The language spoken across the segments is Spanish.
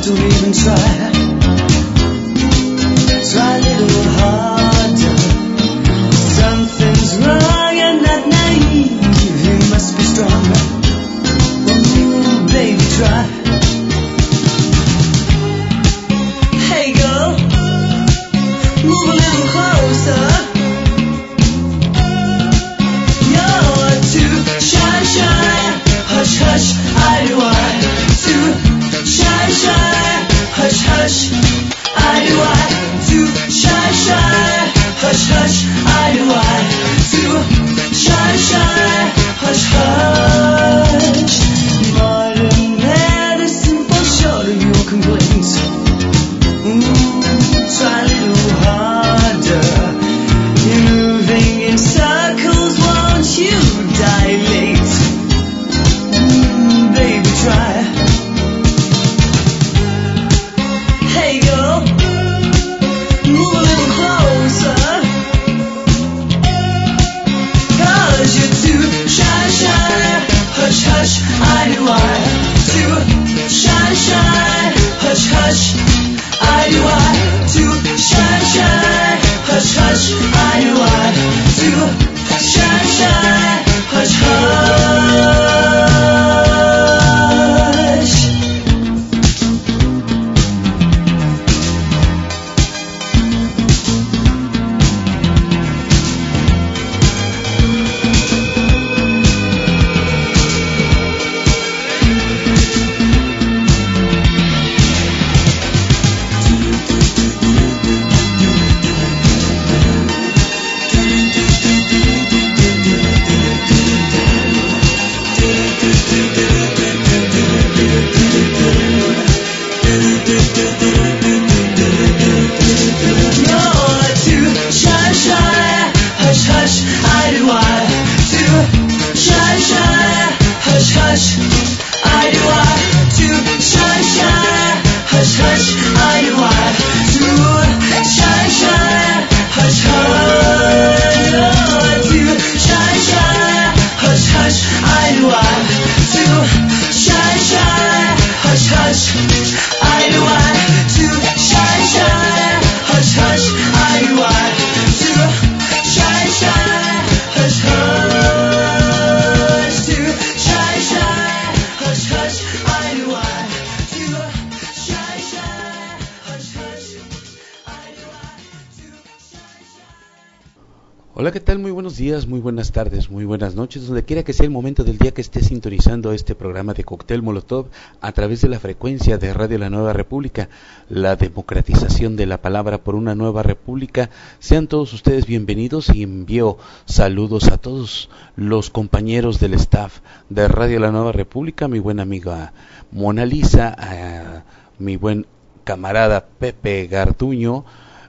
Hola, ¿qué tal? Muy buenos días, muy buenas tardes, muy buenas noches, donde quiera que sea el momento del día que esté sintonizando este programa de Cóctel Molotov a través de la frecuencia de Radio La Nueva República, la democratización de la palabra por una nueva república. Sean todos ustedes bienvenidos y envío saludos a todos los compañeros del staff de Radio La Nueva República, mi buena amiga Mona Lisa, a mi buen camarada Pepe Garduño,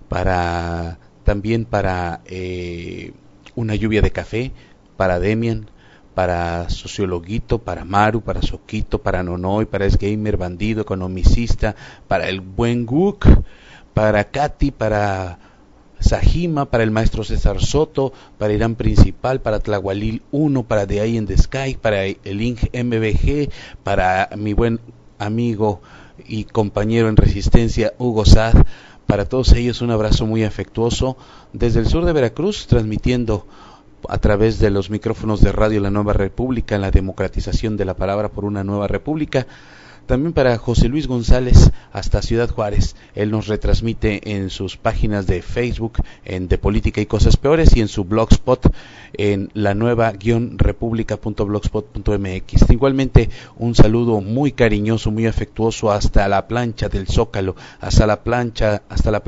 también para Una Lluvia de Café, para Demian, para Sociologuito, para Maru, para Soquito, para Nonoy, para Esgamer, Bandido, Economicista, para el buen Guk, para Katy, para Sajima, para el maestro César Soto, para Irán Principal, para Tlahualil 1, para The Eye in the Sky, para el Inc. MBG, para mi buen amigo y compañero en Resistencia, Hugo Sad. Para todos ellos un abrazo muy afectuoso desde el sur de Veracruz, transmitiendo a través de los micrófonos de Radio La Nueva República, en la democratización de la palabra por una nueva república. También para José Luis González hasta Ciudad Juárez. Él nos retransmite en sus páginas de Facebook, en De Política y Cosas Peores, y en su blogspot en lanueva-republica.blogspot.mx. Igualmente un saludo muy cariñoso, muy afectuoso hasta la plancha del Zócalo, hasta la plancha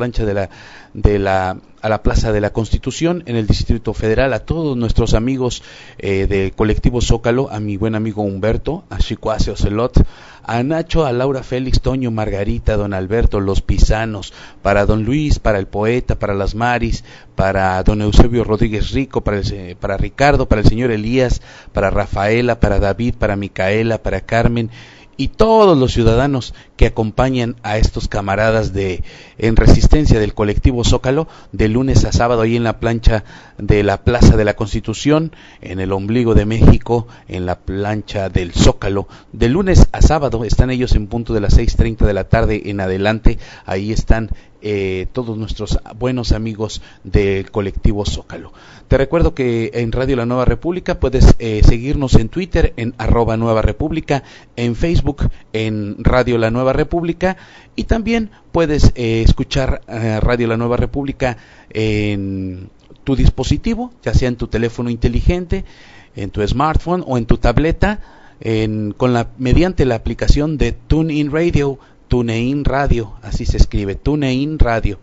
a la Plaza de la Constitución en el Distrito Federal, a todos nuestros amigos del colectivo Zócalo, a mi buen amigo Humberto, a Chicuase Ocelot, a Nacho, a Laura Félix, Toño, Margarita, don Alberto, los Pisanos, para don Luis, para el poeta, para las Maris, para don Eusebio Rodríguez Rico, para Ricardo, para el señor Elías, para Rafaela, para David, para Micaela, para Carmen y todos los ciudadanos que acompañan a estos camaradas en resistencia del colectivo Zócalo, de lunes a sábado ahí en la plancha de la Plaza de la Constitución, en el ombligo de México, en la plancha del Zócalo. De lunes a sábado están ellos en punto de las 6:30 de la tarde en adelante. Ahí están todos nuestros buenos amigos del colectivo Zócalo. Te recuerdo que en Radio La Nueva República puedes seguirnos en Twitter en @NuevaRepública, en Facebook en Radio La Nueva República, y también puedes escuchar Radio La Nueva República en tu dispositivo, ya sea en tu teléfono inteligente, en tu smartphone o en tu tableta, mediante la aplicación de TuneIn Radio, así se escribe, TuneIn Radio.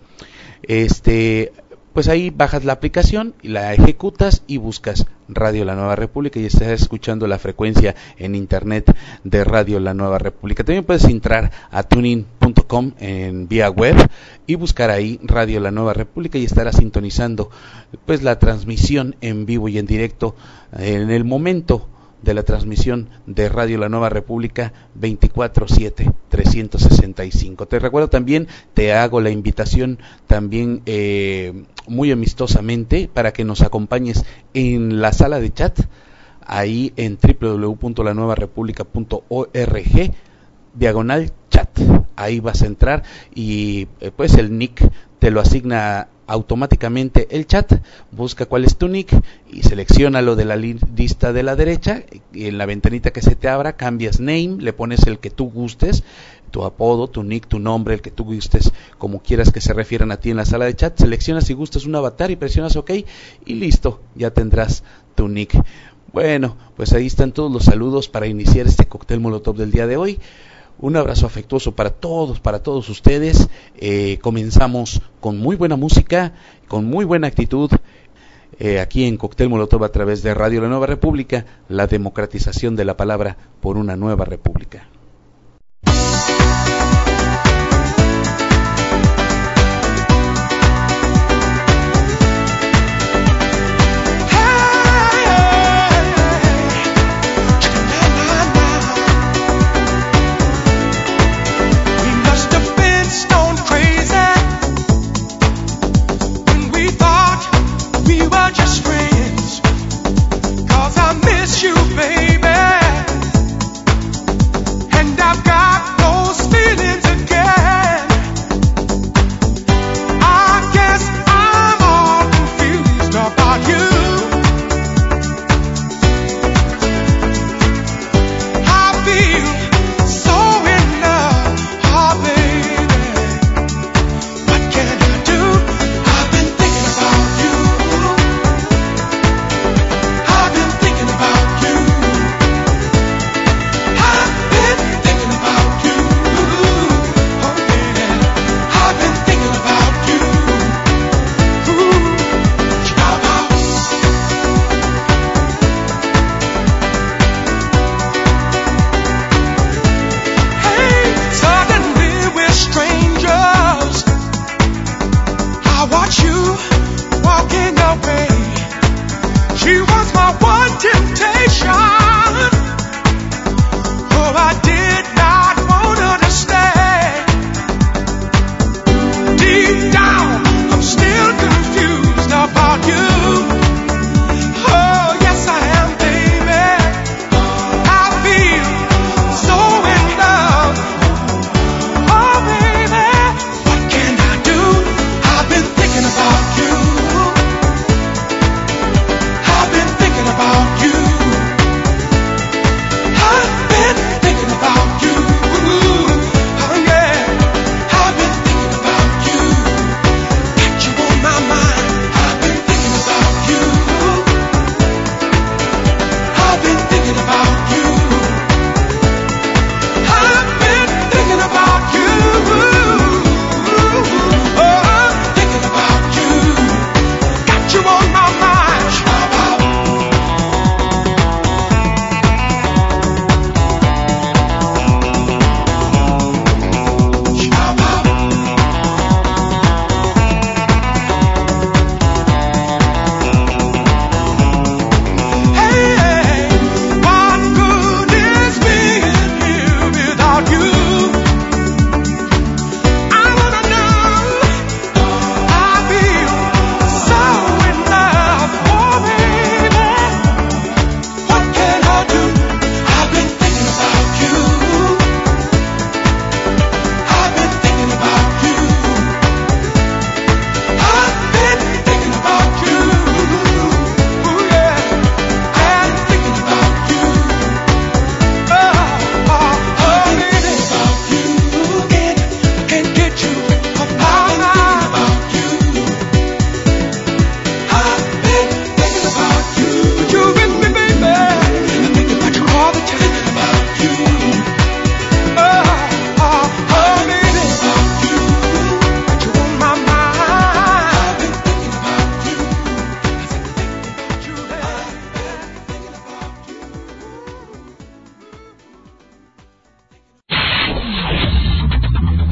Pues ahí bajas la aplicación y la ejecutas y buscas Radio La Nueva República y estás escuchando la frecuencia en internet de Radio La Nueva República. También puedes entrar a tunein.com en vía web y buscar ahí Radio La Nueva República y estarás sintonizando pues la transmisión en vivo y en directo en el momento de la transmisión de Radio La Nueva República 24/7, 365. Te recuerdo también, te hago la invitación también muy amistosamente para que nos acompañes en la sala de chat, ahí en www.lanuevarepublica.org/chat. Ahí vas a entrar y pues el nick te lo asigna automáticamente el chat. Busca cuál es tu nick y selecciona lo de la lista de la derecha, y en la ventanita que se te abra cambias name, le pones el que tú gustes, tu apodo, tu nick, tu nombre, el que tú gustes, como quieras que se refieran a ti en la sala de chat. Seleccionas si gustas un avatar y presionas OK y listo, ya tendrás tu nick. Bueno, pues ahí están todos los saludos para iniciar este cóctel molotov del día de hoy. Un abrazo afectuoso para todos ustedes. Comenzamos con muy buena música, con muy buena actitud, aquí en Cóctel Molotov a través de Radio La Nueva República, la democratización de la palabra por una nueva república. You, baby.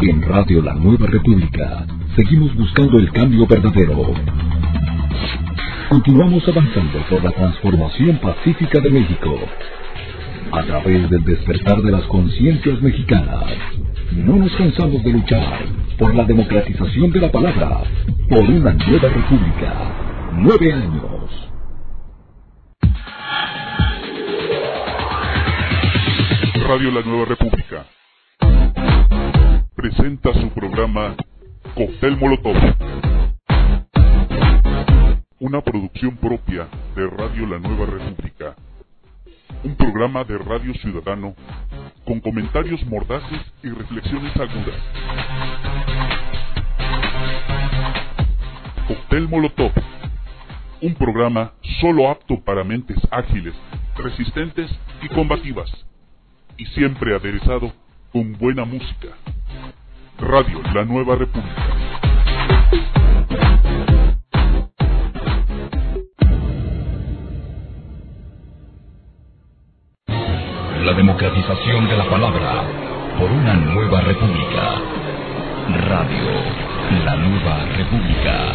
Y en Radio La Nueva República seguimos buscando el cambio verdadero. Continuamos avanzando por la transformación pacífica de México. A través del despertar de las conciencias mexicanas, no nos cansamos de luchar por la democratización de la palabra, por una nueva república. 9 años. Radio La Nueva República presenta su programa Cóctel Molotov, una producción propia de Radio La Nueva República, un programa de radio ciudadano con comentarios mordaces y reflexiones agudas. Cóctel Molotov, un programa solo apto para mentes ágiles, resistentes y combativas, y siempre aderezado con buena música. Radio La Nueva República. La democratización de la palabra por una nueva república. Radio La Nueva República.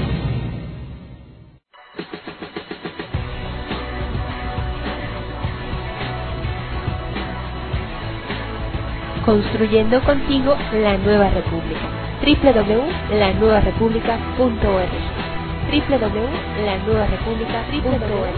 Construyendo contigo la nueva república. www.lanuevarepublica.org. www.lanuevarepublica.org.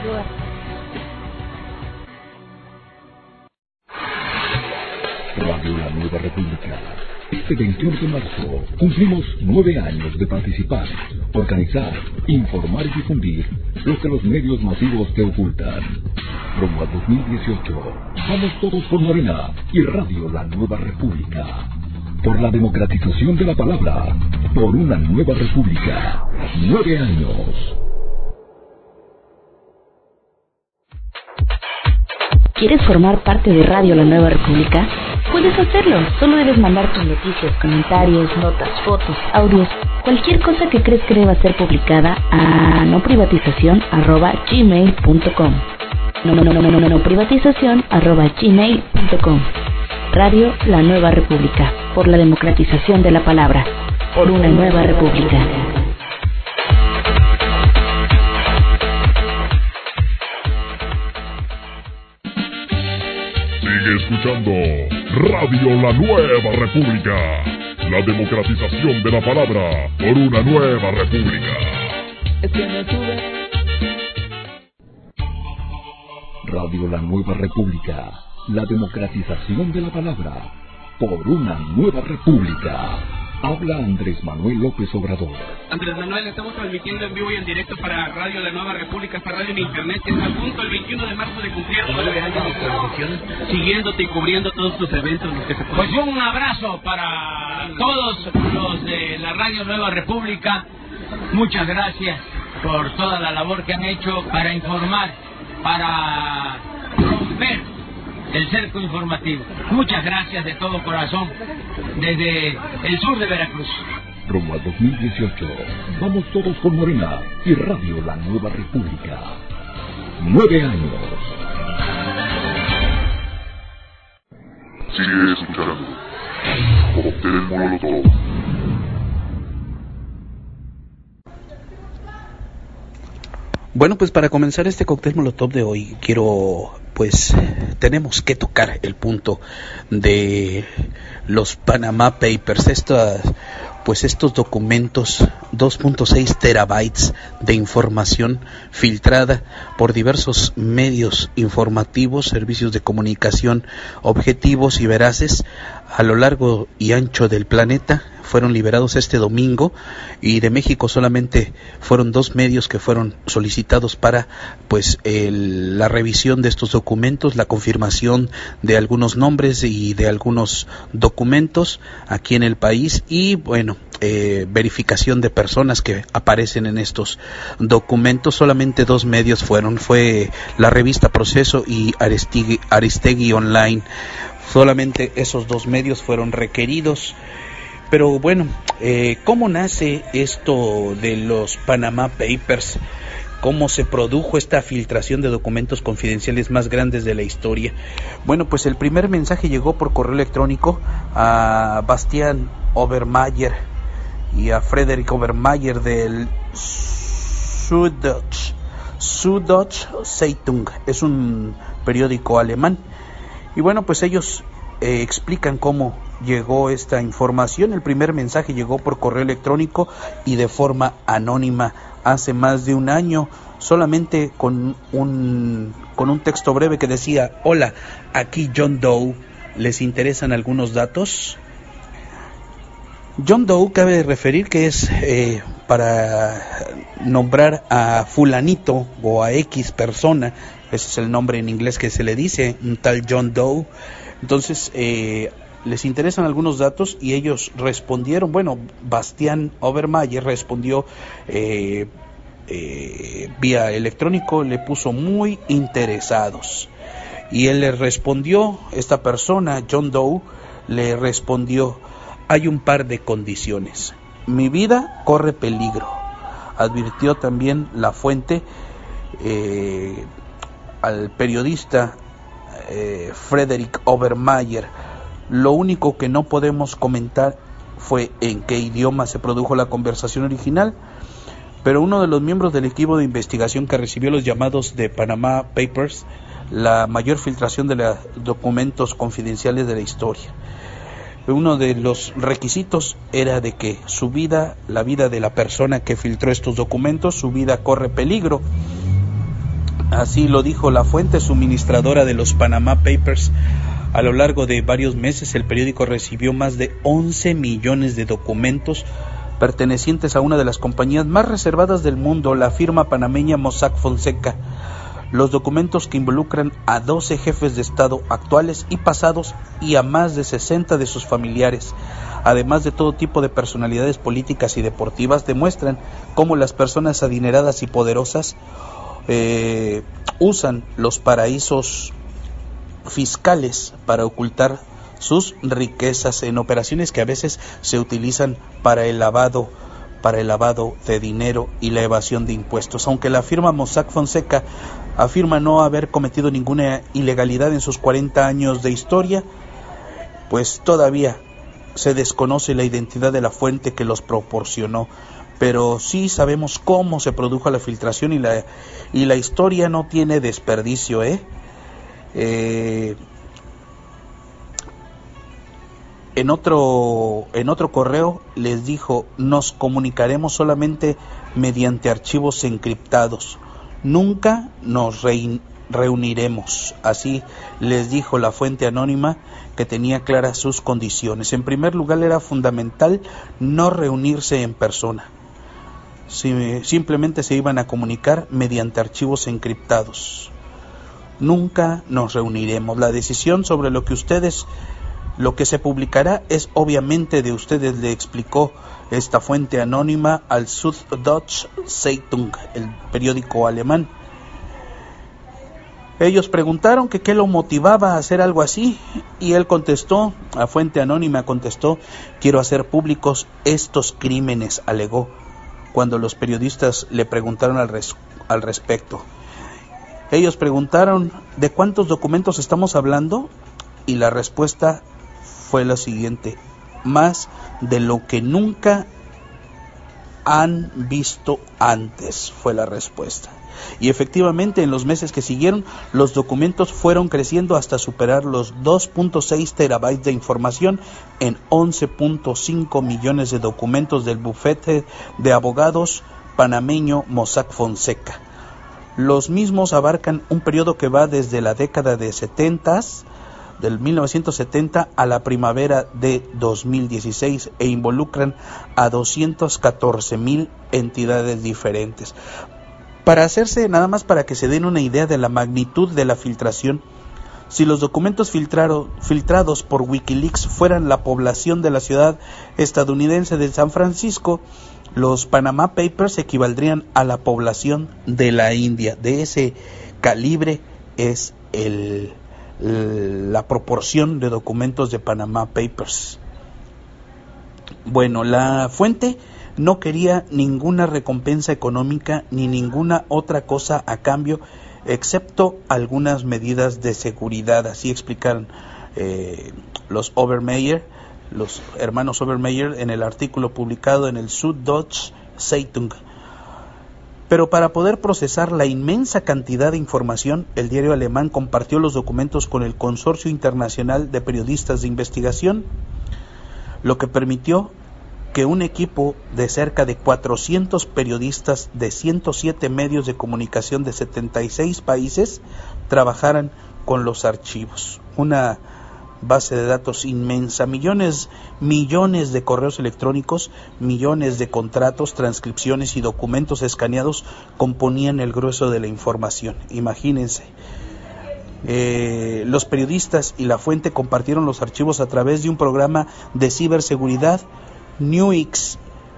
Radio La Nueva República. Este 21 de marzo cumplimos 9 años de participar, organizar, informar y difundir lo que los medios masivos te ocultan. Rumbo al 2018, vamos todos por Morena y Radio La Nueva República. Por la democratización de la palabra, por una nueva república. 9 años. ¿Quieres formar parte de Radio La Nueva República? Puedes hacerlo, solo debes mandar tus noticias, comentarios, notas, fotos, audios, cualquier cosa que crees que deba ser publicada a noprivatizacion@gmail.com. noprivatizacion@gmail.com. Radio La Nueva República, por la democratización de la palabra, por una nueva república. Sigue escuchando Radio La Nueva República, la democratización de la palabra por una nueva república. Radio La Nueva República, la democratización de la palabra por una nueva república. Habla Andrés Manuel López Obrador. Andrés Manuel, estamos transmitiendo en vivo y en directo para Radio La Nueva República, esta radio en internet, que está a punto el 21 de marzo de cumplir 9 años de transmisión, siguiéndote y cubriendo todos tus eventos, los que se pueden. Pues un abrazo para todos los de la Radio Nueva República. Muchas gracias por toda la labor que han hecho para informar, para romper el cerco informativo. Muchas gracias de todo corazón, desde el sur de Veracruz. Rumbo al 2018, vamos todos con Morena y Radio La Nueva República. 9 años. Sigue escuchando Cóctel Molotov. Bueno, pues para comenzar este cóctel molotov de hoy, tenemos que tocar el punto de los Panama Papers, estos documentos, 2.6 terabytes de información filtrada por diversos medios informativos, servicios de comunicación objetivos y veraces a lo largo y ancho del planeta. Fueron liberados este domingo, y de México solamente fueron 2 medios que fueron solicitados para la revisión de estos documentos, la confirmación de algunos nombres y de algunos documentos aquí en el país, y verificación de personas que aparecen en estos documentos. Solamente 2 medios fue la revista Proceso y Aristegui Online. Solamente esos 2 medios fueron requeridos. Pero bueno, ¿cómo nace esto de los Panama Papers? cómo se produjo esta filtración de documentos confidenciales más grandes de la historia. Bueno, pues el primer mensaje llegó por correo electrónico a Bastian Obermayer y a Frederick Obermayer del Süddeutsche Zeitung, es un periódico alemán. Y bueno, pues ellos explican cómo llegó esta información. El primer mensaje llegó por correo electrónico y de forma anónima hace más de un año, solamente con un texto breve que decía: hola, aquí John Doe, ¿les interesan algunos datos? John Doe cabe de referir que es para nombrar a fulanito o a X persona, ese es el nombre en inglés que se le dice, un tal John Doe. Entonces les interesan algunos datos y ellos respondieron. Bueno, Bastian Obermayer respondió vía electrónico, le puso muy interesados, y él le respondió, esta persona, John Doe, le respondió: hay un par de condiciones, mi vida corre peligro. Advirtió también la fuente al periodista Frederick Obermayer: lo único que no podemos comentar fue en qué idioma se produjo la conversación original, pero uno de los miembros del equipo de investigación que recibió los llamados de Panama Papers, la mayor filtración de los documentos confidenciales de la historia, uno de los requisitos era de que su vida, la vida de la persona que filtró estos documentos, su vida corre peligro. Así lo dijo la fuente suministradora de los Panama Papers. A lo largo de varios meses, el periódico recibió más de 11 millones de documentos pertenecientes a una de las compañías más reservadas del mundo, la firma panameña Mossack Fonseca. Los documentos que involucran a 12 jefes de Estado actuales y pasados y a más de 60 de sus familiares, además de todo tipo de personalidades políticas y deportivas, demuestran cómo las personas adineradas y poderosas usan los paraísos fiscales para ocultar sus riquezas en operaciones que a veces se utilizan para el lavado de dinero y la evasión de impuestos. Aunque la firma Mossack Fonseca afirma no haber cometido ninguna ilegalidad en sus 40 años de historia, pues todavía se desconoce la identidad de la fuente que los proporcionó, pero sí sabemos cómo se produjo la filtración y la historia no tiene desperdicio, En otro correo les dijo: nos comunicaremos solamente mediante archivos encriptados, nunca nos reuniremos. Así les dijo la fuente anónima, que tenía claras sus condiciones. En primer lugar, era fundamental no reunirse en persona. Simplemente se iban a comunicar mediante archivos encriptados. Nunca nos reuniremos. La decisión sobre lo que se publicará es obviamente de ustedes, le explicó esta fuente anónima al Süddeutsche Zeitung, el periódico alemán. Ellos preguntaron que qué lo motivaba a hacer algo así, y él contestó, la fuente anónima contestó: quiero hacer públicos estos crímenes, alegó, cuando los periodistas le preguntaron al respecto. Ellos preguntaron: ¿de cuántos documentos estamos hablando? Y la respuesta fue la siguiente: más de lo que nunca han visto antes, fue la respuesta. Y efectivamente, en los meses que siguieron, los documentos fueron creciendo hasta superar los 2.6 terabytes de información en 11.5 millones de documentos del bufete de abogados panameño Mossack Fonseca. Los mismos abarcan un periodo que va desde la década de 70s, del 1970 a la primavera de 2016, e involucran a 214,000 entidades diferentes. Para que se den una idea de la magnitud de la filtración, si los documentos filtrados por Wikileaks fueran la población de la ciudad estadounidense de San Francisco, los Panama Papers equivaldrían a la población de la India. De ese calibre es la proporción de documentos de Panama Papers. Bueno, la fuente no quería ninguna recompensa económica ni ninguna otra cosa a cambio, excepto algunas medidas de seguridad. Así explicaron los Obermeier, los hermanos Obermeier, en el artículo publicado en el Süddeutsche Zeitung. Pero para poder procesar la inmensa cantidad de información, el diario alemán compartió los documentos con el Consorcio Internacional de Periodistas de Investigación, lo que permitió que un equipo de cerca de 400 periodistas de 107 medios de comunicación de 76 países trabajaran con los archivos. Una base de datos inmensa, millones de correos electrónicos, millones de contratos, transcripciones y documentos escaneados componían el grueso de la información. Imagínense. Los periodistas y la fuente compartieron los archivos a través de un programa de ciberseguridad, NUIX,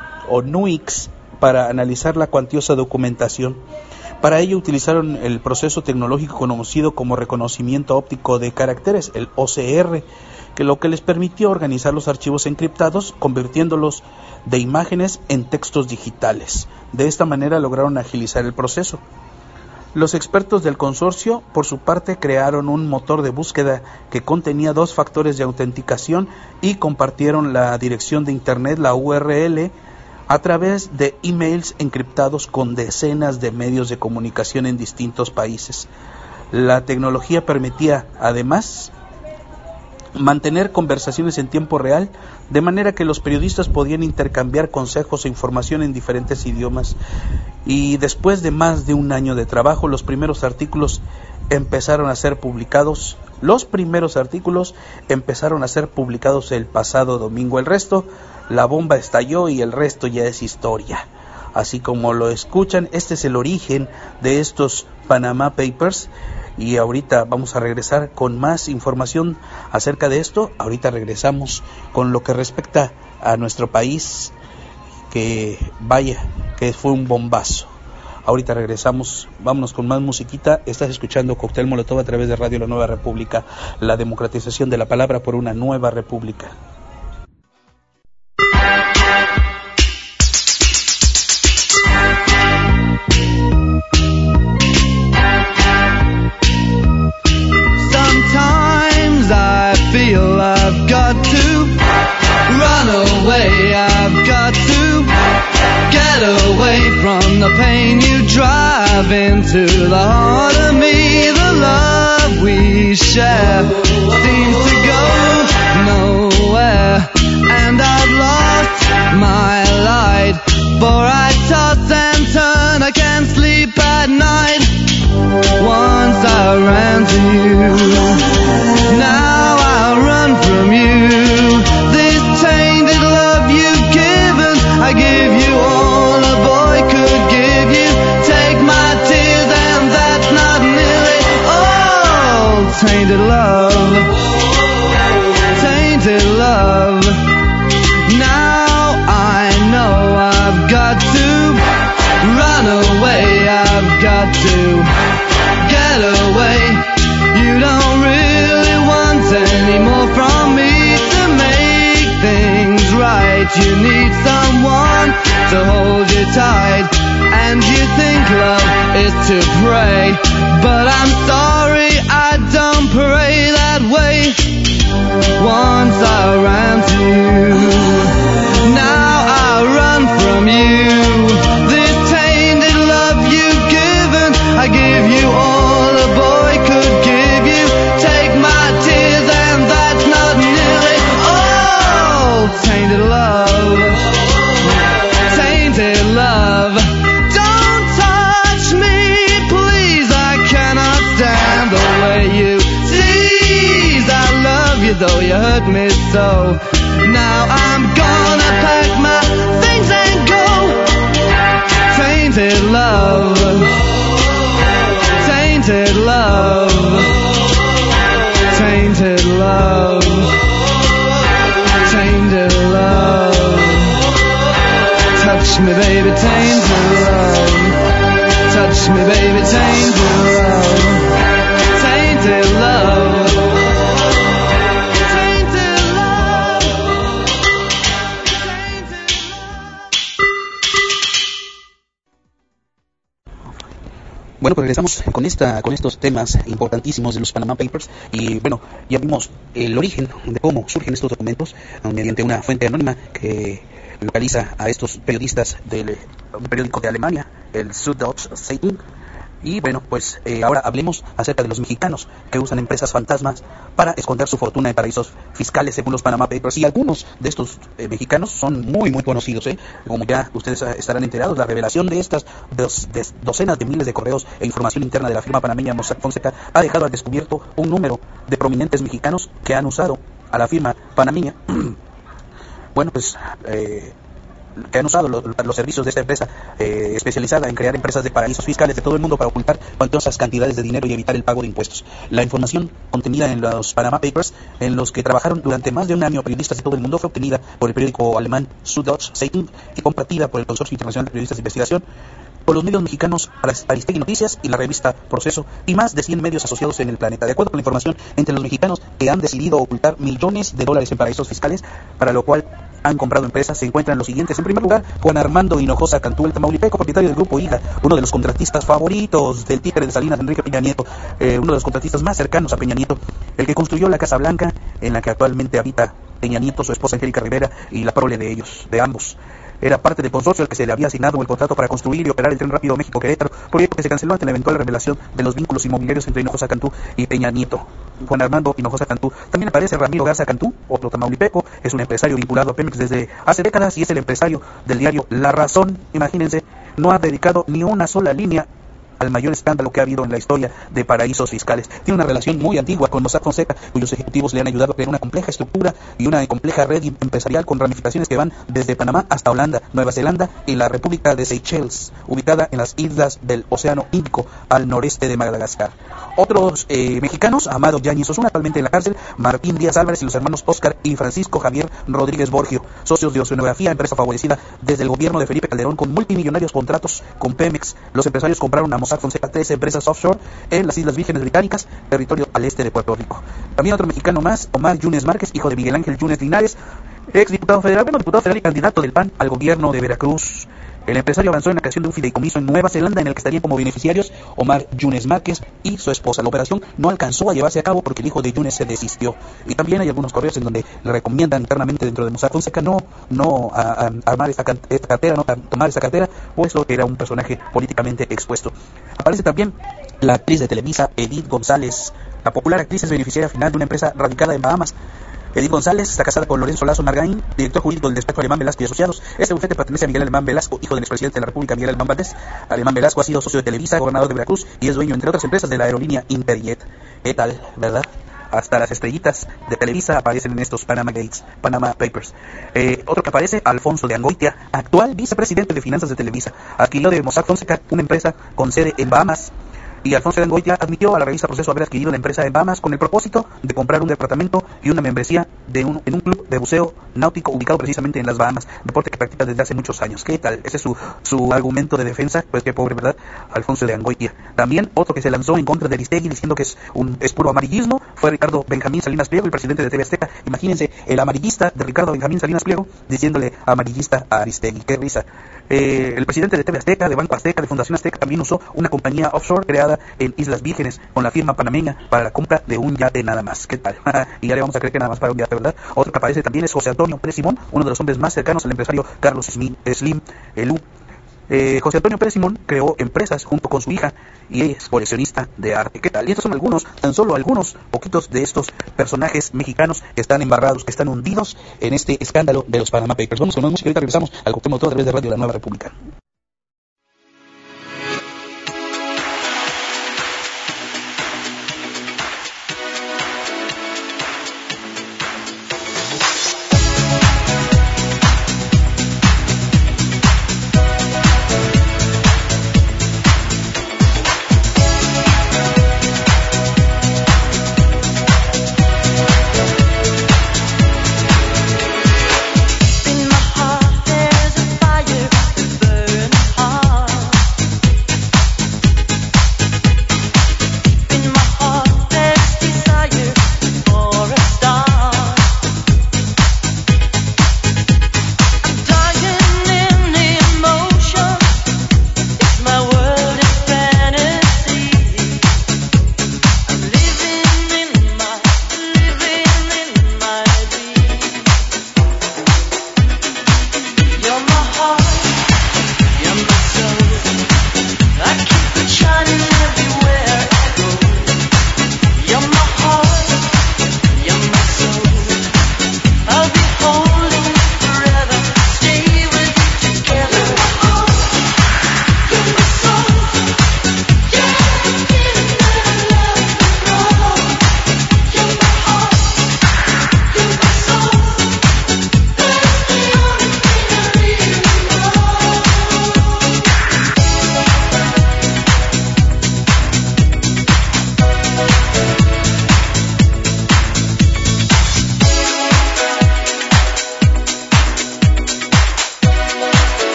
para analizar la cuantiosa documentación. Para ello utilizaron el proceso tecnológico conocido como reconocimiento óptico de caracteres, el OCR, que lo que les permitió organizar los archivos encriptados, convirtiéndolos de imágenes en textos digitales. De esta manera lograron agilizar el proceso. Los expertos del consorcio, por su parte, crearon un motor de búsqueda que contenía 2 factores de autenticación y compartieron la dirección de Internet, la URL, a través de emails encriptados con decenas de medios de comunicación en distintos países. La tecnología permitía, además, mantener conversaciones en tiempo real, de manera que los periodistas podían intercambiar consejos e información en diferentes idiomas. Y después de más de un año de trabajo, los primeros artículos empezaron a ser publicados. El pasado domingo. El resto, la bomba estalló y el resto ya es historia. Así como lo escuchan, este es el origen de estos Panama Papers. Y ahorita vamos a regresar con más información acerca de esto. Ahorita regresamos con lo que respecta a nuestro país, que vaya, que fue un bombazo. Ahorita regresamos, vámonos con más musiquita. Estás escuchando Cóctel Molotov a través de Radio La Nueva República, la democratización de la palabra por una nueva república. Sometimes I feel I've got to run away, I've got to get away from the pain you drive into the heart of me. The love we share seems to go nowhere, and I've lost my light, for I toss and turn, I can't sleep at night. Once I ran to you, now I run from you. This tainted love you've given, I give you all a boy could give you. Take my tears and that's not nearly all. Tainted love, tainted love. Now I know I've got to run away, I've got to get away. You don't really want any more from me to make things right. You need someone to hold you tight, and you think love is to pray, but I'm sorry, I don't pray that way. Once I ran to you, now I run from you. This tainted love you've given, I give you all a boy could give you. Take my tears and that's not nearly all. Tainted love, tainted love. Don't touch me, please, I cannot stand the way you tease. I love you though you hurt me so. Now I'm gonna pack my things and go. Tainted love, tainted love, tainted love, tainted love. Touch me baby, tainted love. Touch me baby, tainted love. Tainted love, tainted love, tainted love. Bueno, pues regresamos con estos temas importantísimos de los Panama Papers y bueno, ya vimos el origen de cómo surgen estos documentos mediante una fuente anónima que localiza a estos periodistas del periódico de Alemania, el Süddeutsche Zeitung. Y bueno, pues ahora hablemos acerca de los mexicanos que usan empresas fantasmas para esconder su fortuna en paraísos fiscales según los Panama Papers. Y algunos de estos mexicanos son muy conocidos, como ya ustedes estarán enterados. La revelación de estas docenas de miles de correos e información interna de la firma panameña Mossack Fonseca ha dejado al descubierto un número de prominentes mexicanos que han usado a la firma panameña bueno, pues que han usado los servicios de esta empresa especializada en crear empresas de paraísos fiscales de todo el mundo para ocultar cuantiosas cantidades de dinero y evitar el pago de impuestos. La información contenida en los Panama Papers, en los que trabajaron durante más de un año periodistas de todo el mundo, fue obtenida por el periódico alemán Süddeutsche Zeitung y compartida por el Consorcio Internacional de Periodistas de Investigación, por los medios mexicanos Aristegui Noticias y la revista Proceso, y más de 100 medios asociados en el planeta. De acuerdo con la información, entre los mexicanos que han decidido ocultar millones de dólares en paraísos fiscales, para lo cual han comprado empresas, se encuentran los siguientes. En primer lugar, Juan Armando Hinojosa Cantú, el tamaulipeco, propietario del grupo IGA, uno de los contratistas favoritos del tigre de Salinas, Enrique Peña Nieto, uno de los contratistas más cercanos a Peña Nieto, el que construyó la Casa Blanca, en la que actualmente habita Peña Nieto, su esposa Angélica Rivera y la prole de ambos. Era parte del consorcio al que se le había asignado el contrato para construir y operar el tren rápido México-Querétaro, proyecto que se canceló ante la eventual revelación de los vínculos inmobiliarios entre Hinojosa Cantú y Peña Nieto. Juan Armando Hinojosa Cantú. También aparece Ramiro Garza Cantú, otro tamaulipeco, es un empresario vinculado a Pemex desde hace décadas y es el empresario del diario La Razón. Imagínense, no ha dedicado ni una sola línea al mayor escándalo que ha habido en la historia de paraísos fiscales. Tiene una relación muy antigua con Mossack Fonseca, cuyos ejecutivos le han ayudado a crear una compleja estructura y una compleja red empresarial con ramificaciones que van desde Panamá hasta Holanda, Nueva Zelanda y la República de Seychelles, ubicada en las islas del Océano Índico al noreste de Madagascar. Otros mexicanos, Amado Yáñez Osuna, actualmente en la cárcel, Martín Díaz Álvarez y los hermanos Óscar y Francisco Javier Rodríguez Borgio, socios de Oceanografía, empresa favorecida desde el gobierno de Felipe Calderón con multimillonarios contratos con Pemex. Los empresarios compraron a Mossack Fonseca 3 empresas offshore en las Islas Vírgenes Británicas, territorio al este de Puerto Rico. También otro mexicano más, Omar Yunes Márquez, hijo de Miguel Ángel Yunes Linares, ex diputado federal y candidato del PAN al gobierno de Veracruz. El empresario avanzó en la creación de un fideicomiso en Nueva Zelanda en el que estarían como beneficiarios Omar Yunes Márquez y su esposa. La operación no alcanzó a llevarse a cabo porque el hijo de Yunes se desistió. Y también hay algunos correos en donde le recomiendan internamente dentro de Mossack Fonseca no armar esta cartera, no tomar esta cartera, puesto que era un personaje políticamente expuesto. Aparece también la actriz de Televisa, Edith González. La popular actriz es beneficiaria final de una empresa radicada en Bahamas. Edith González está casada con Lorenzo Lazo Margain, director jurídico del despacho Alemán Velasco y Asociados. Este bufete pertenece a Miguel Alemán Velasco, hijo del expresidente de la República Miguel Alemán Valdés. Alemán Velasco ha sido socio de Televisa, gobernador de Veracruz y es dueño, entre otras empresas, de la aerolínea Interjet. ¿Qué tal, verdad? Hasta las estrellitas de Televisa aparecen en estos Panama Papers. Otro que aparece, Alfonso de Angoitia, actual vicepresidente de finanzas de Televisa. Adquirió de Mossack Fonseca una empresa con sede en Bahamas. Y Alfonso de Angoitia admitió a la revista Proceso haber adquirido la empresa en Bahamas con el propósito de comprar un departamento y una membresía en un club de buceo náutico ubicado precisamente en las Bahamas, deporte que practica desde hace muchos años. ¿Qué tal? Ese es su argumento de defensa. Pues qué pobre, ¿verdad? Alfonso de Angoitia. También otro que se lanzó en contra de Aristegui diciendo que es puro amarillismo fue Ricardo Benjamín Salinas Pliego, el presidente de TV Azteca. Imagínense, el amarillista de Ricardo Benjamín Salinas Pliego diciéndole amarillista a Aristegui. Qué risa. El presidente de TV Azteca, de Banco Azteca, de Fundación Azteca, también usó una compañía offshore creada en Islas Vírgenes con la firma panameña para la compra de un yate nada más. ¿Qué tal? Y ya le vamos a creer que nada más para un yate, ¿verdad? Otro que aparece también es José Antonio Pérez Simón, uno de los hombres más cercanos al empresario Carlos Slim Elú. José Antonio Pérez Simón creó empresas junto con su hija y es coleccionista de arte. ¿Qué tal? Y estos son tan solo algunos poquitos de estos personajes mexicanos que están embarrados, que están hundidos en este escándalo de los Panama Papers. Vamos con más música y ahorita regresamos al Cóctel Motor a través de Radio La Nueva República. In my heart there's a fire that burns.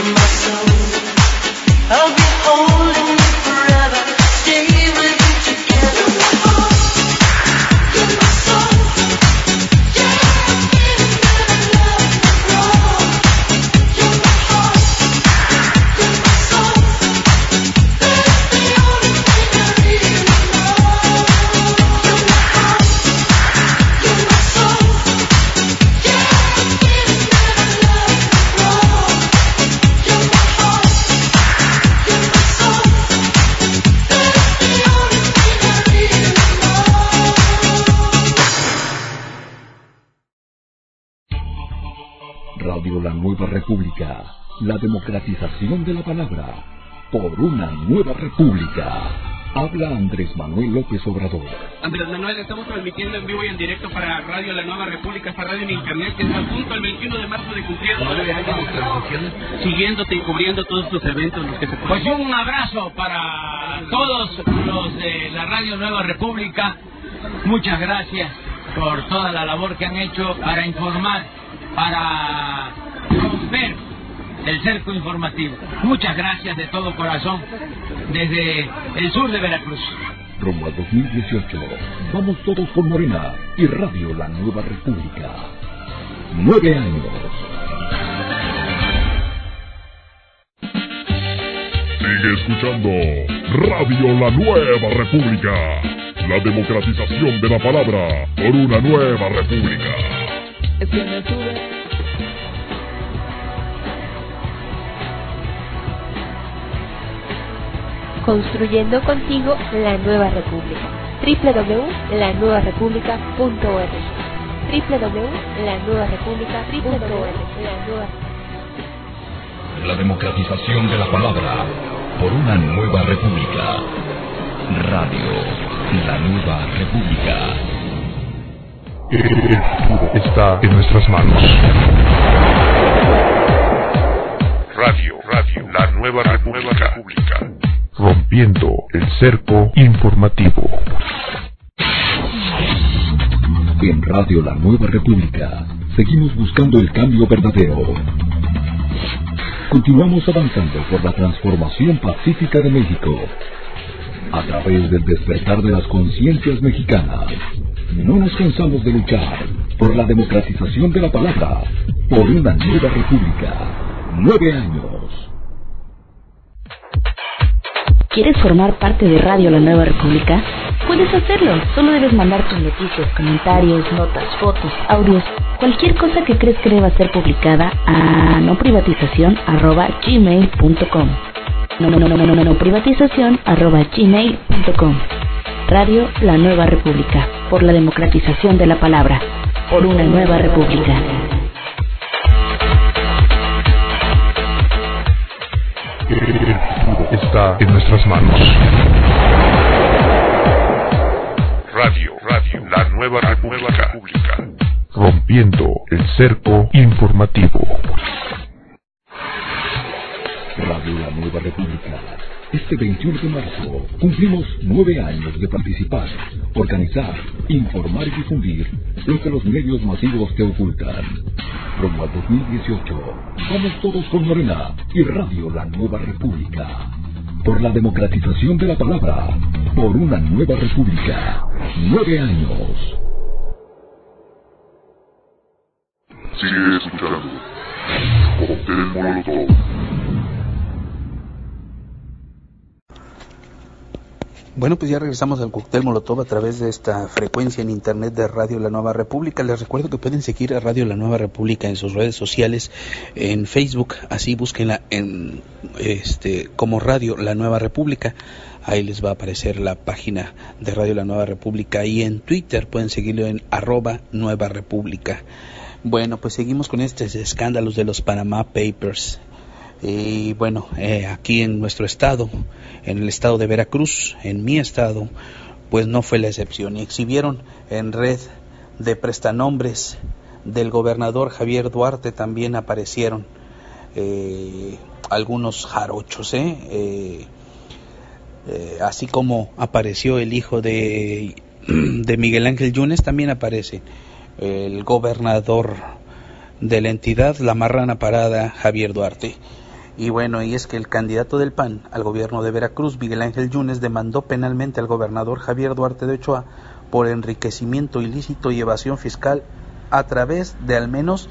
Radio La Nueva República, la democratización de la palabra, por una nueva república. Habla Andrés Manuel López Obrador. Andrés Manuel, estamos transmitiendo en vivo y en directo para Radio La Nueva República, esta radio en internet, que está a punto el 21 de marzo de cumplir 9 años de transmisiones, siguiéndote y cubriendo todos tus eventos, los que se pueden. Pues un abrazo para todos los de la Radio Nueva República. Muchas gracias por toda la labor que han hecho para informar, para romper el cerco informativo. Muchas gracias de todo corazón desde el sur de Veracruz. Rumbo al 2018, vamos todos con Morena y Radio La Nueva República. 9 años. Sigue escuchando Radio La Nueva República, la democratización de la palabra por una nueva república. Es que me sube. Construyendo contigo la nueva república. www.lanuevarepublica.org www.lanuevarepublica.org La democratización de la palabra por una nueva república. Radio La Nueva República. El futuro está en nuestras manos. Radio La Nueva República. Rompiendo el cerco informativo. En Radio La Nueva República seguimos buscando el cambio verdadero. Continuamos avanzando por la transformación pacífica de México. A través del despertar de las conciencias mexicanas, no nos cansamos de luchar por la democratización de la palabra, por una nueva república. 9 años. ¿Quieres formar parte de Radio La Nueva República? Puedes hacerlo. Solo debes mandar tus noticias, comentarios, notas, fotos, audios, cualquier cosa que crees que deba ser publicada a noprivatizacion@gmail.com. noprivatizacion@gmail.com. Radio La Nueva República, por la democratización de la palabra, por una nueva república. El futuro está en nuestras manos. Radio La Nueva República. Rompiendo el cerco informativo. Radio La Nueva República. Este 21 de marzo cumplimos 9 años de participar, organizar, informar y difundir lo que los medios masivos te ocultan. Rumbo al 2018, vamos todos con Morena y Radio La Nueva República. Por la democratización de la palabra, por una nueva república. 9 años. Sigue escuchando. Cóctel Molotov. Bueno, pues ya regresamos al Cóctel Molotov a través de esta frecuencia en internet de Radio La Nueva República. Les recuerdo que pueden seguir a Radio La Nueva República en sus redes sociales, en Facebook, así búsquenla en como Radio La Nueva República. Ahí les va a aparecer la página de Radio La Nueva República, y en Twitter pueden seguirlo en @Nueva República. Bueno, pues seguimos con estos escándalos de los Panama Papers. Y bueno, aquí en nuestro estado, en el estado de Veracruz, en mi estado, pues no fue la excepción. Y exhibieron en red de prestanombres del gobernador Javier Duarte, también aparecieron algunos jarochos, así como apareció el hijo de Miguel Ángel Yunes, también aparece el gobernador de la entidad, la marrana parada, Javier Duarte. Y bueno, y es que el candidato del PAN al gobierno de Veracruz, Miguel Ángel Yunes, demandó penalmente al gobernador Javier Duarte de Ochoa por enriquecimiento ilícito y evasión fiscal a través de al menos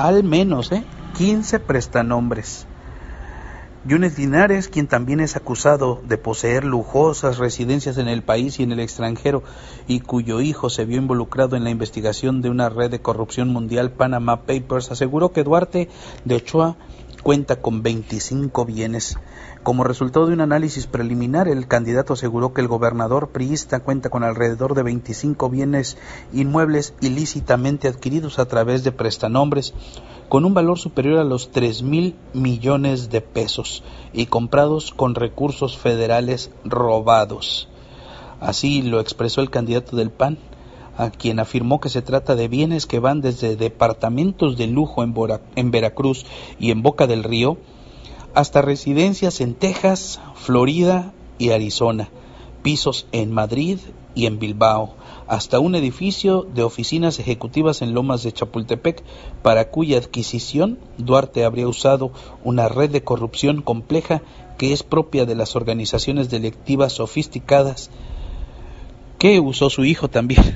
15 prestanombres. Yunes Linares, quien también es acusado de poseer lujosas residencias en el país y en el extranjero, y cuyo hijo se vio involucrado en la investigación de una red de corrupción mundial, Panama Papers, aseguró que Duarte de Ochoa cuenta con 25 bienes. Como resultado de un análisis preliminar, el candidato aseguró que el gobernador priista cuenta con alrededor de 25 bienes inmuebles ilícitamente adquiridos a través de prestanombres, con un valor superior a los 3,000 millones de pesos y comprados con recursos federales robados. Así lo expresó el candidato del PAN, a quien afirmó que se trata de bienes que van desde departamentos de lujo en Veracruz y en Boca del Río, hasta residencias en Texas, Florida y Arizona, pisos en Madrid y en Bilbao, hasta un edificio de oficinas ejecutivas en Lomas de Chapultepec, para cuya adquisición Duarte habría usado una red de corrupción compleja que es propia de las organizaciones delictivas sofisticadas que usó su hijo también.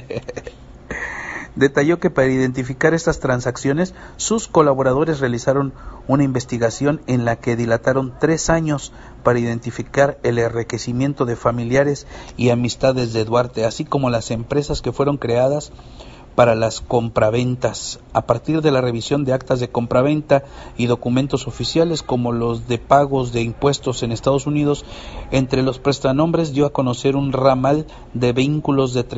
Detalló que para identificar estas transacciones, sus colaboradores realizaron una investigación en la que dilataron 3 años para identificar el enriquecimiento de familiares y amistades de Duarte, así como las empresas que fueron creadas para las compraventas. A partir de la revisión de actas de compraventa y documentos oficiales como los de pagos de impuestos en Estados Unidos, entre los prestanombres dio a conocer un ramal de vínculos de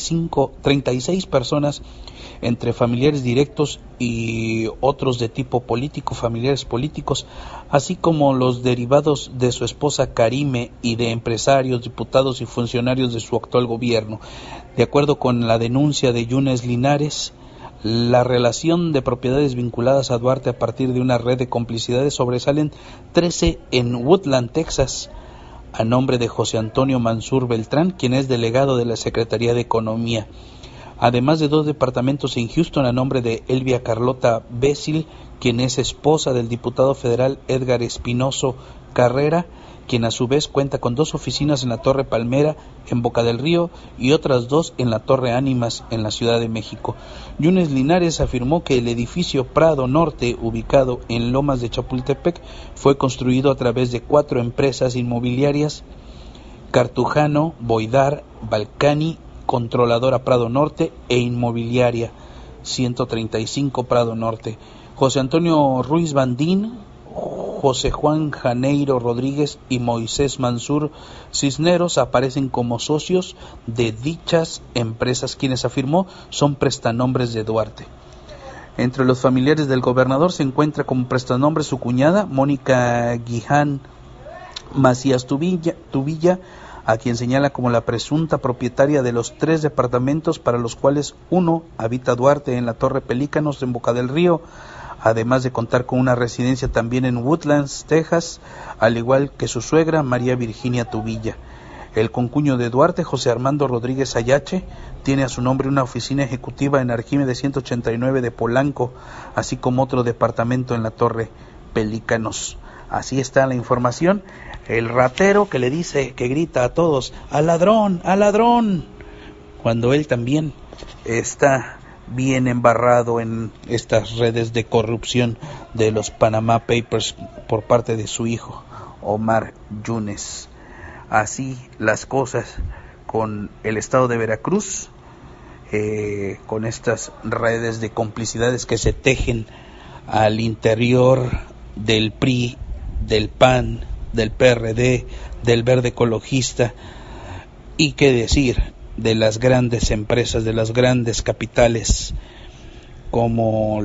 36 personas, entre familiares directos y otros de tipo político, familiares políticos, así como los derivados de su esposa Karime y de empresarios, diputados y funcionarios de su actual gobierno. De acuerdo con la denuncia de Yunes Linares, la relación de propiedades vinculadas a Duarte a partir de una red de complicidades sobresalen 13 en Woodland, Texas, a nombre de José Antonio Mansur Beltrán, quien es delegado de la Secretaría de Economía, además de 2 departamentos en Houston a nombre de Elvia Carlota Bécil, quien es esposa del diputado federal Edgar Espinoso Carrera, quien a su vez cuenta con 2 oficinas en la Torre Palmera, en Boca del Río, y otras 2 en la Torre Ánimas, en la Ciudad de México. Yunes Linares afirmó que el edificio Prado Norte, ubicado en Lomas de Chapultepec, fue construido a través de 4 empresas inmobiliarias: Cartujano, Boydar, Balcani, Controladora Prado Norte e Inmobiliaria 135 Prado Norte. José Antonio Ruiz Bandín, José Juan Janeiro Rodríguez y Moisés Mansur Cisneros aparecen como socios de dichas empresas, quienes afirmó son prestanombres de Duarte. Entre los familiares del gobernador se encuentra como prestanombre su cuñada, Mónica Guiján Macías Tubilla, a quien señala como la presunta propietaria de los 3 departamentos para los cuales uno habita Duarte en la Torre Pelícanos en Boca del Río, además de contar con una residencia también en Woodlands, Texas, al igual que su suegra María Virginia Tubilla. El concuño de Duarte, José Armando Rodríguez Ayache, tiene a su nombre una oficina ejecutiva en Arquímedes 189 de Polanco, así como otro departamento en la Torre Pelícanos. Así está la información. El ratero que le dice, que grita a todos, ¡al ladrón, al ladrón!, cuando él también está bien embarrado en estas redes de corrupción de los Panama Papers por parte de su hijo, Omar Yunes. Así las cosas con el estado de Veracruz, con estas redes de complicidades que se tejen al interior del PRI, del PAN, del PRD, del Verde Ecologista, y qué decir de las grandes empresas, de las grandes capitales, como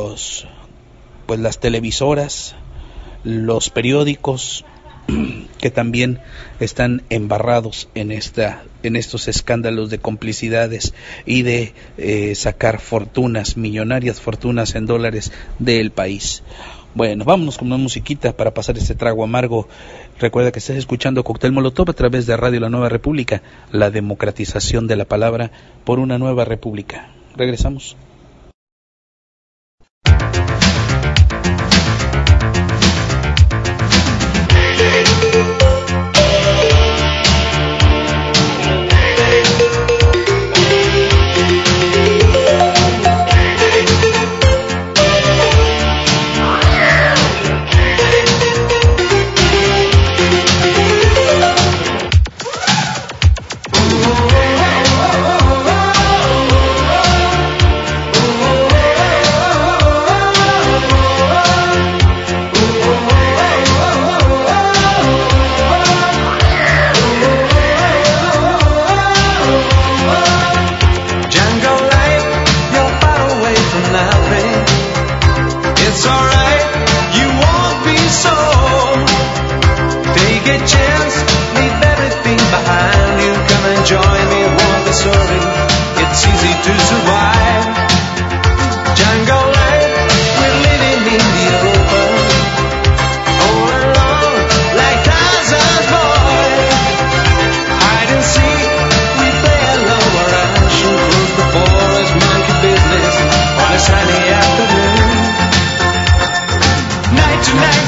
las televisoras, los periódicos, que también están embarrados en estos escándalos de complicidades y de sacar fortunas, millonarias fortunas en dólares del país. Bueno, vámonos con una musiquita para pasar este trago amargo. Recuerda que estás escuchando Cóctel Molotov a través de Radio La Nueva República, la democratización de la palabra por una nueva república. Regresamos. get chance, leave everything behind you. Come and join me, won't be sorry. It's easy to survive. Jungle life, we're living in the open. All alone, like Tarzan's boy. Hide and seek, we play alone around. Shoot through the forest, monkey business on a sunny afternoon. Night to night.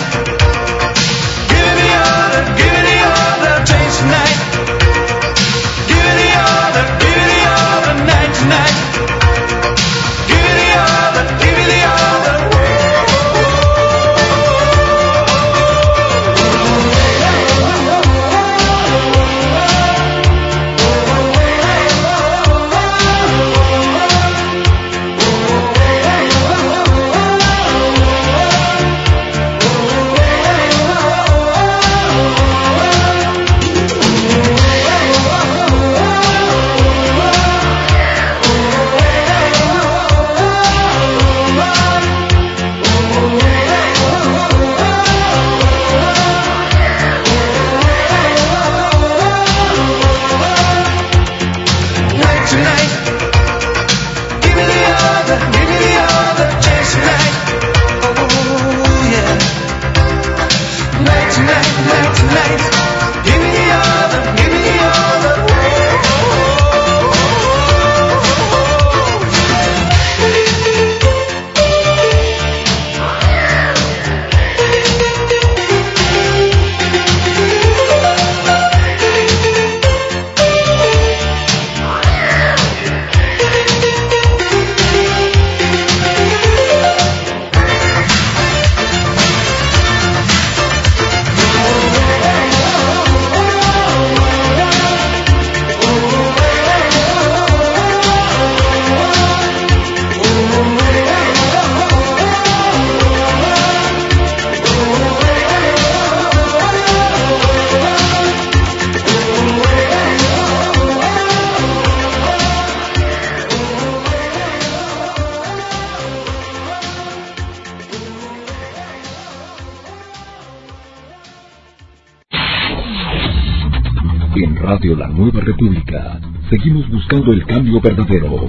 En Radio La Nueva República, seguimos buscando el cambio verdadero.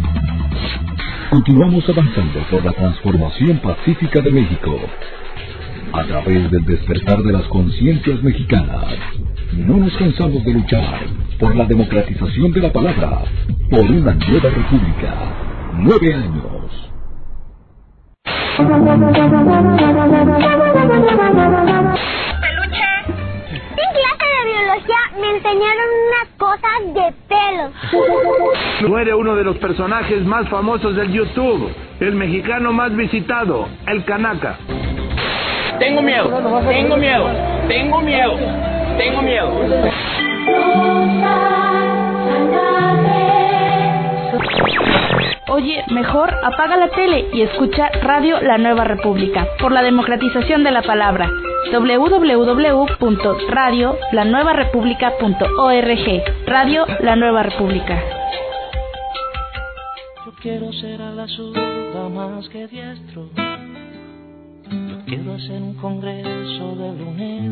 Continuamos avanzando por la transformación pacífica de México. A través del despertar de las conciencias mexicanas, no nos cansamos de luchar por la democratización de la palabra, por una nueva república. 9 años. Me enseñaron unas cosas de pelos. Muere uno de los personajes más famosos del YouTube, el mexicano más visitado, el Kanaka. Tengo miedo, tengo miedo, tengo miedo, tengo miedo. Oye, mejor apaga la tele y escucha Radio La Nueva República, por la democratización de la palabra. www.radiolanuevarepublica.org. Radio La Nueva República. Yo quiero ser a la zurda más que diestro. Yo quiero hacer un congreso de bruneo.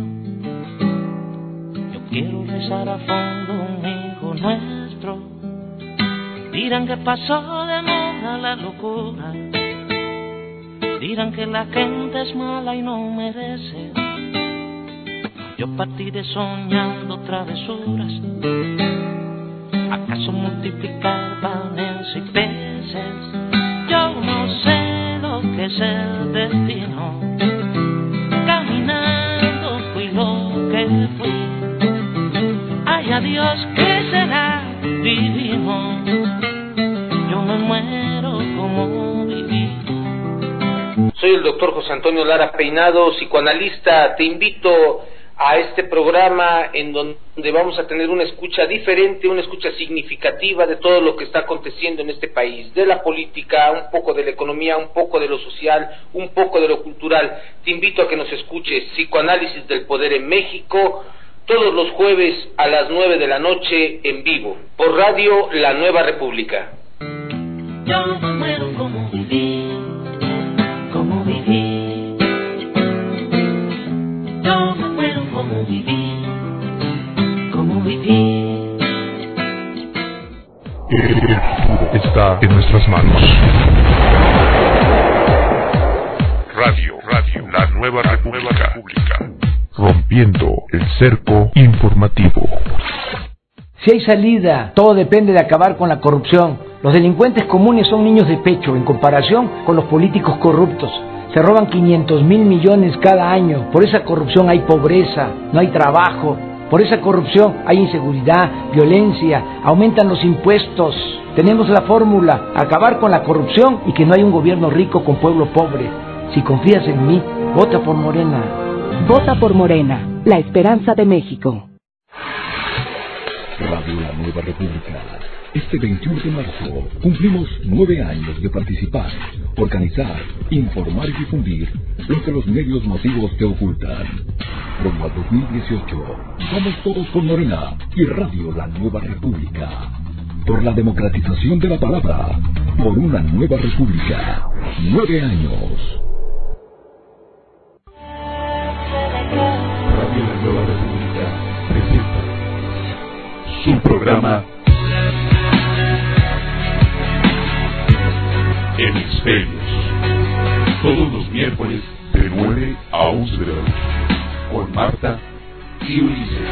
Yo quiero rezar a fondo un hijo nuestro. Dirán que pasó de moda la locura. Dirán que la gente es mala y no merece. Yo partiré soñando travesuras. ¿Acaso multiplicar panes y peces? Yo no sé lo que es el destino. Caminando fui lo que fui. Ay, adiós, ¿qué será? Vivimos. Yo me muero como viví. Soy el doctor José Antonio Lara Peinado, psicoanalista. Te invito a este programa en donde vamos a tener una escucha diferente, una escucha significativa de todo lo que está aconteciendo en este país, de la política, un poco de la economía, un poco de lo social, un poco de lo cultural. Te invito a que nos escuches Psicoanálisis del Poder en México, todos los jueves a las 9 de la noche en vivo, por Radio La Nueva República. Yo me muero como viví, como viví. Yo me muero como viví. Está en nuestras manos. Radio, la nueva república. Rompiendo el cerco informativo. Si hay salida, todo depende de acabar con la corrupción. Los delincuentes comunes son niños de pecho en comparación con los políticos corruptos. Se roban 500,000 millones cada año. Por esa corrupción hay pobreza, no hay trabajo. Por esa corrupción hay inseguridad, violencia, aumentan los impuestos. Tenemos la fórmula: acabar con la corrupción y que no haya un gobierno rico con pueblo pobre. Si confías en mí, vota por Morena. Vota por Morena, la esperanza de México. Radio La Nueva República. Este 21 de marzo cumplimos 9 años de participar, organizar, informar y difundir lo que los medios masivos te ocultan. Rumbo al 2018, vamos todos con Morena y Radio La Nueva República. Por la democratización de la palabra, por una nueva república. 9 años. Radio La Nueva República presenta su programa Hemisferios, todos los miércoles de 9 a 11 de la noche, con Marta y Ulises.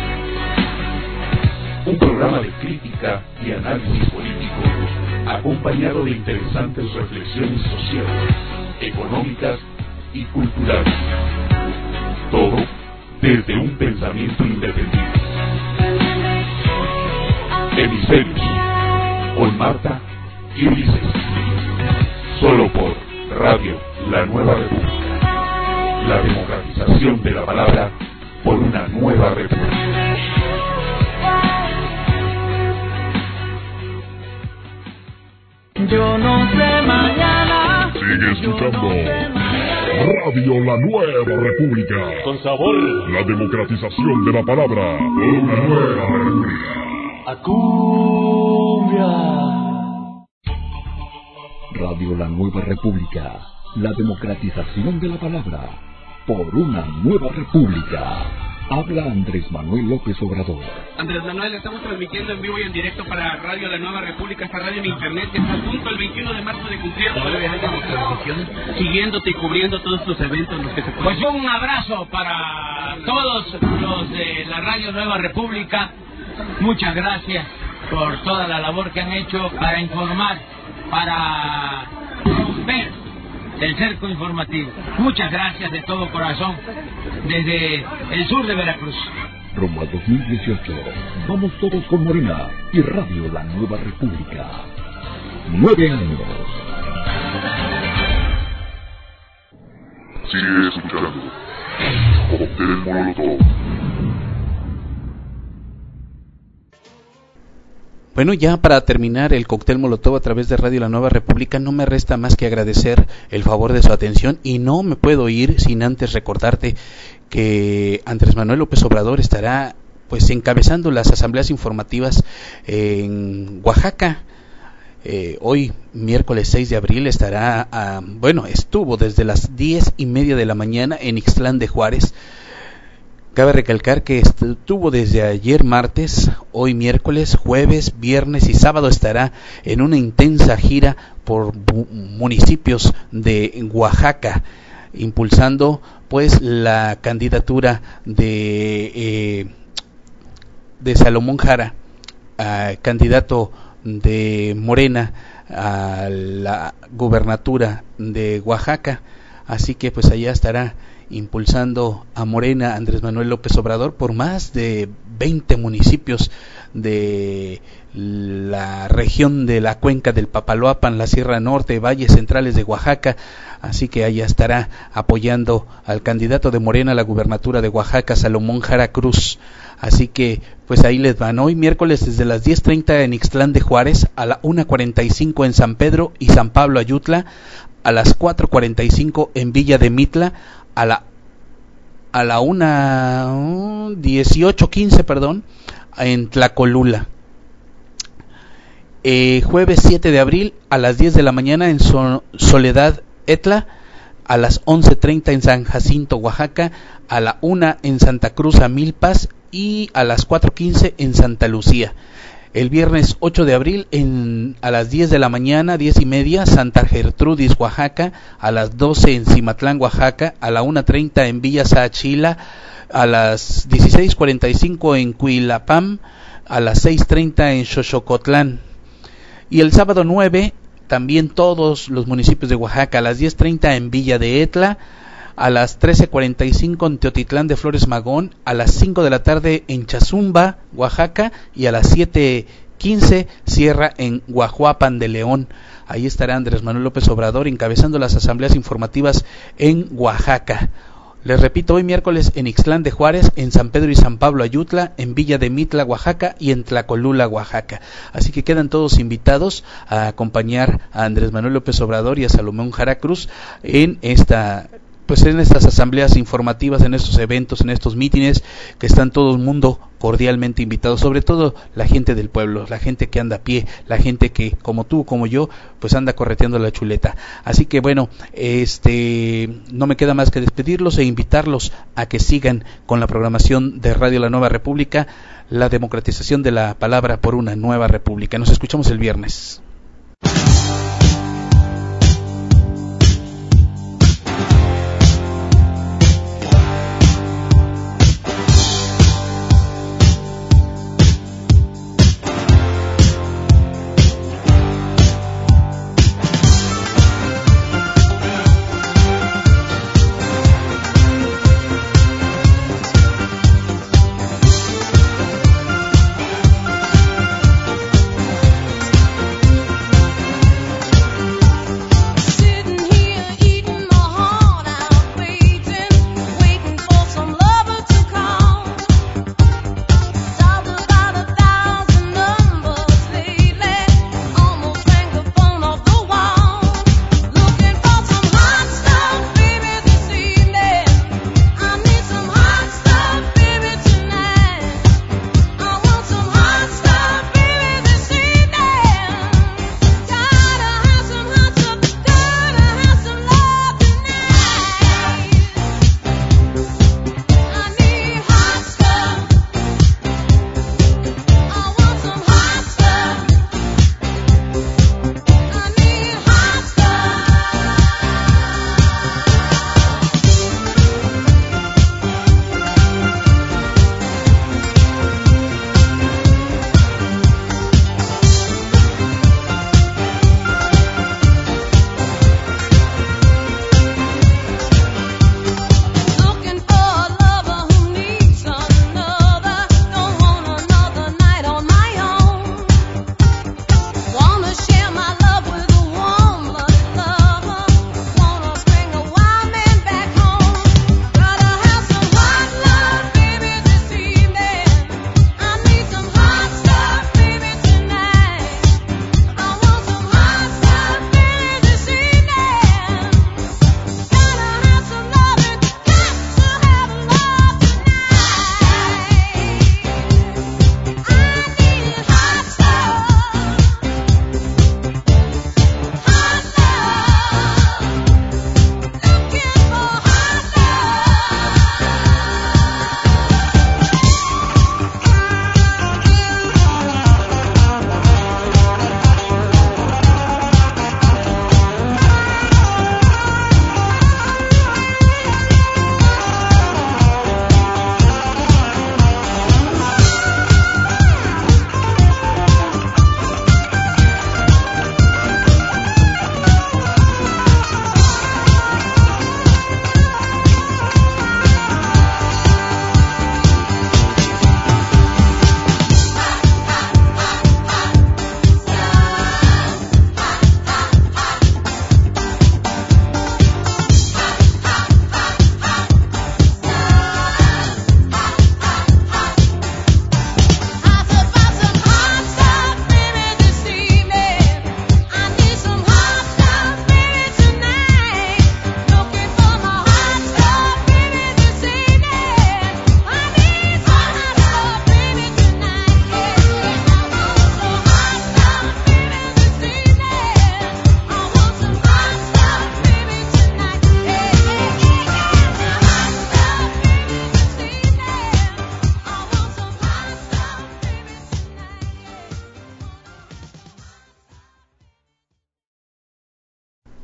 Un programa de crítica y análisis político, acompañado de interesantes reflexiones sociales, económicas y culturales. Todo desde un pensamiento independiente. Hemisferios, con Marta y Ulises. Solo por Radio La Nueva República. La democratización de la palabra por una nueva república. Yo no sé mañana. Sigue escuchando Radio La Nueva República. Con sabor. La democratización de la palabra por una nueva república. A cumbia. Radio La Nueva República, la democratización de la palabra, por una nueva república. Habla Andrés Manuel López Obrador. Andrés Manuel, estamos transmitiendo en vivo y en directo para Radio La Nueva República, esta radio en internet que está a punto el 21 de marzo de cumplir 9 años de transmisión, siguiéndote y cubriendo todos tus eventos, los que se pueden. Pues un abrazo para todos los de la Radio Nueva República. Muchas gracias por toda la labor que han hecho para informar, para ver el cerco informativo. Muchas gracias de todo corazón desde el sur de Veracruz. Rumbo al 2018, vamos todos con Morena y Radio La Nueva República. 9 años. Sigue escuchando Cóctel Molotov. Bueno, ya para terminar el cóctel Molotov a través de Radio La Nueva República, no me resta más que agradecer el favor de su atención y no me puedo ir sin antes recordarte que Andrés Manuel López Obrador estará pues encabezando las asambleas informativas en Oaxaca. Hoy, miércoles 6 de abril, estuvo desde las 10:30 de la mañana en Ixtlán de Juárez. Cabe recalcar que estuvo desde ayer martes, hoy miércoles, jueves, viernes y sábado estará en una intensa gira por municipios de Oaxaca, impulsando pues la candidatura de Salomón Jara, candidato de Morena a la gubernatura de Oaxaca. Así que pues allá estará impulsando a Morena Andrés Manuel López Obrador por más de 20 municipios de la región de la cuenca del Papaloapan, la Sierra Norte, valles centrales de Oaxaca. Así que allá estará apoyando al candidato de Morena a la gubernatura de Oaxaca, Salomón Jara Cruz. Así que pues ahí les van. Hoy miércoles desde las 10:30 en Ixtlán de Juárez, a la 1:45 en San Pedro y San Pablo Ayutla, a las 4:45 en Villa de Mitla, a la 18:15 en Tlacolula. Jueves 7 de abril a las 10 de la mañana en Soledad Etla, a las 11:30 en San Jacinto, Oaxaca, a la 1 en Santa Cruz Amilpas y a las 4:15 en Santa Lucía. El viernes 8 de abril a las 10 de la mañana, 10:30, Santa Gertrudis, Oaxaca, a las 12 en Cimatlán, Oaxaca, a la 1:30 en Villa Saachila, a las 16:45 en Cuilapam, a las 6:30 en Xochocotlán. Y el sábado 9, también todos los municipios de Oaxaca, a las 10:30 en Villa de Etla, a las 13:45 en Teotitlán de Flores Magón, a las 5 de la tarde en Chazumba, Oaxaca, y a las 7:15 cierra en Guajuapan de León. Ahí estará Andrés Manuel López Obrador encabezando las asambleas informativas en Oaxaca. Les repito, hoy miércoles en Ixtlán de Juárez, en San Pedro y San Pablo Ayutla, en Villa de Mitla, Oaxaca, y en Tlacolula, Oaxaca. Así que quedan todos invitados a acompañar a Andrés Manuel López Obrador y a Salomón Jara Cruz en estas asambleas informativas, en estos eventos, en estos mítines, que están todo el mundo cordialmente invitados, sobre todo la gente del pueblo, la gente que anda a pie, la gente que, como tú, como yo, pues anda correteando la chuleta. Así que bueno, no me queda más que despedirlos e invitarlos a que sigan con la programación de Radio La Nueva República, la democratización de la palabra por una nueva república. Nos escuchamos el viernes.